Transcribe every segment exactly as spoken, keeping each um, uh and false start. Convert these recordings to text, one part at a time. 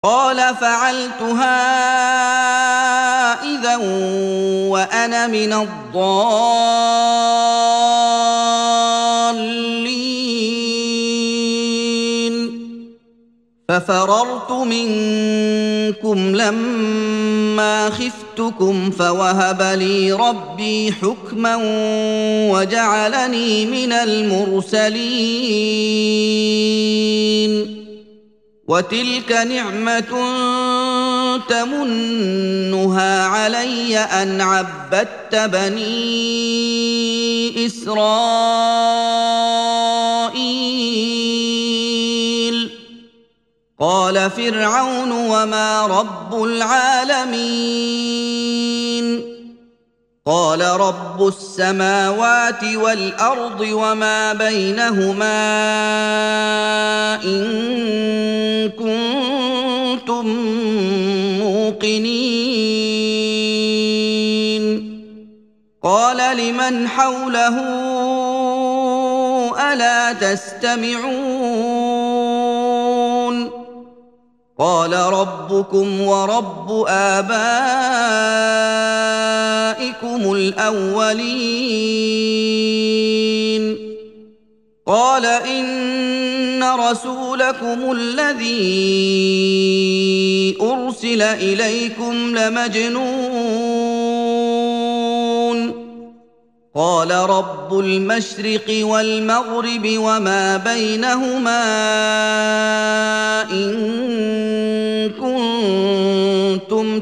قال فعلتها إذا وأنا من الضالين ففررت منكم لما خفتكم فوهب لي ربي حكما وجعلني من المرسلين وتلك نعمة تمنها علي أن عبدت بني إسرائيل قال فرعون وما رب العالمين قال رب السماوات والأرض وما بينهما إن كنتم موقنين قال لمن حوله ألا تستمعون قال ربكم ورب آبائكم الأولين قال إن رسولكم الذي أرسل إليكم لمجنون قال رب المشرق والمغرب وما بينهما إن كنتم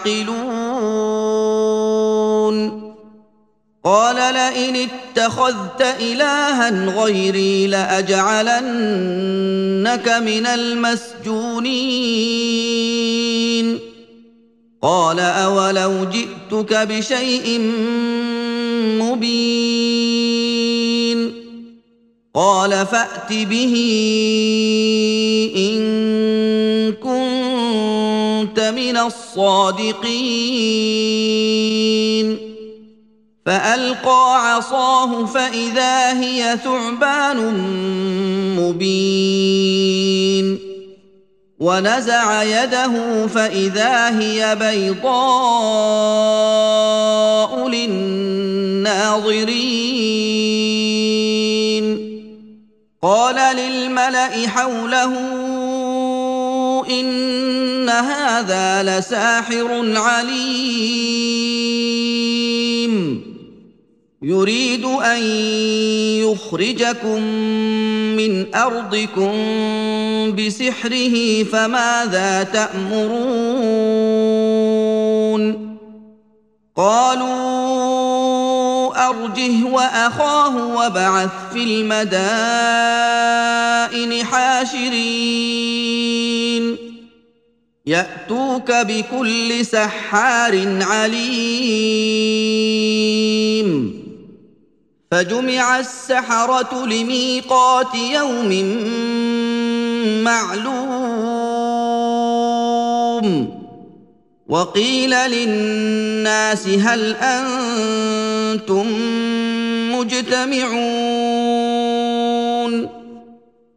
تعقلون قال لئن اتخذت إلها غيري لأجعلنك من المسجونين قال أولو جئتك بشيء مبين قال فأت به إن كنت من الصادقين فألقى عصاه فإذا هي ثعبان مبين ونزع يده فإذا هي بيضاء للناظرين قال للملأ حوله إن هذا لساحر عليم يريد أن يخرجكم من أرضكم بسحره فماذا تأمرون قالوا أرجه وأخاه وابعث في المدائن حاشرين يأتوك بكل سحار عليم فجمع السحرة لميقات يوم معلوم وقيل للناس هل أنتم مجتمعون